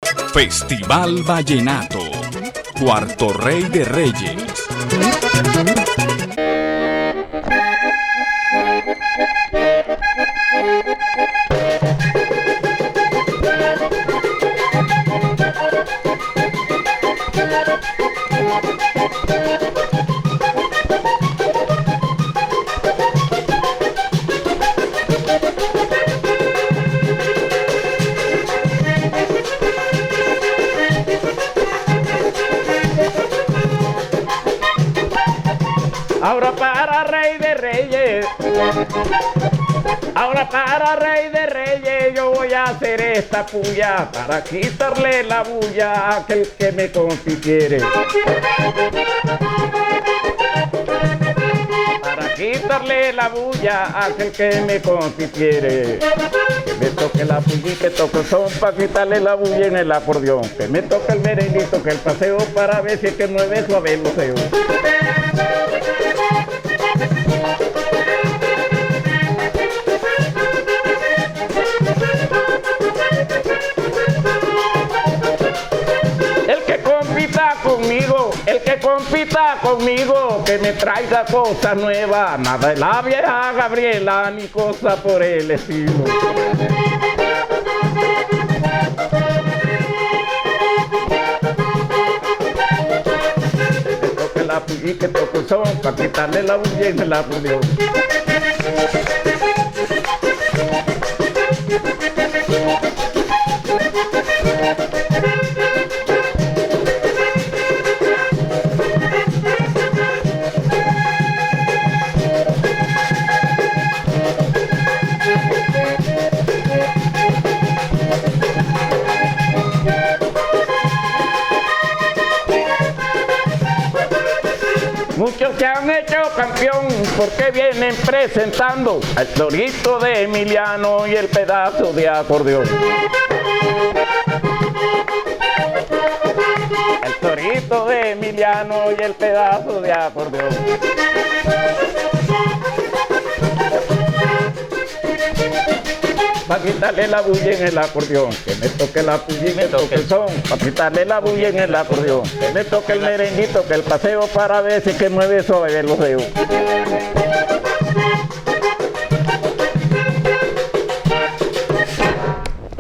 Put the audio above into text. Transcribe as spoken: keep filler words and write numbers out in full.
Festival Vallenato, Cuarto Rey de Reyes. Ahora para Rey de Reyes, ahora para Rey de Reyes, yo voy a hacer esta puya para quitarle la bulla a aquel que me consiquiere. Para quitarle la bulla a aquel que me consiquiere. Que me toque la puya y que toque el son para quitarle la bulla en el acordeón. Que me toque el merenguito, que el paseo para ver si es que mueve suave el museo. Conmigo, el que compita conmigo, que me traiga cosas nuevas, nada de la vieja Gabriela, ni cosa por el estilo. Que toque la puya y que toque el son, para quitarle la bulla y me la acordeón. Muchos se han hecho campeón porque vienen presentando al torito de Emiliano y el pedazo de acordeón. El torito de Emiliano y el pedazo de acordeón. Para quitarle la bulla en el acordeón, que me toque la puya y me toque el son. Para quitarle la bulla en el acordeón, que me toque el merenguito, que el paseo para ver si que mueve suave los dedos.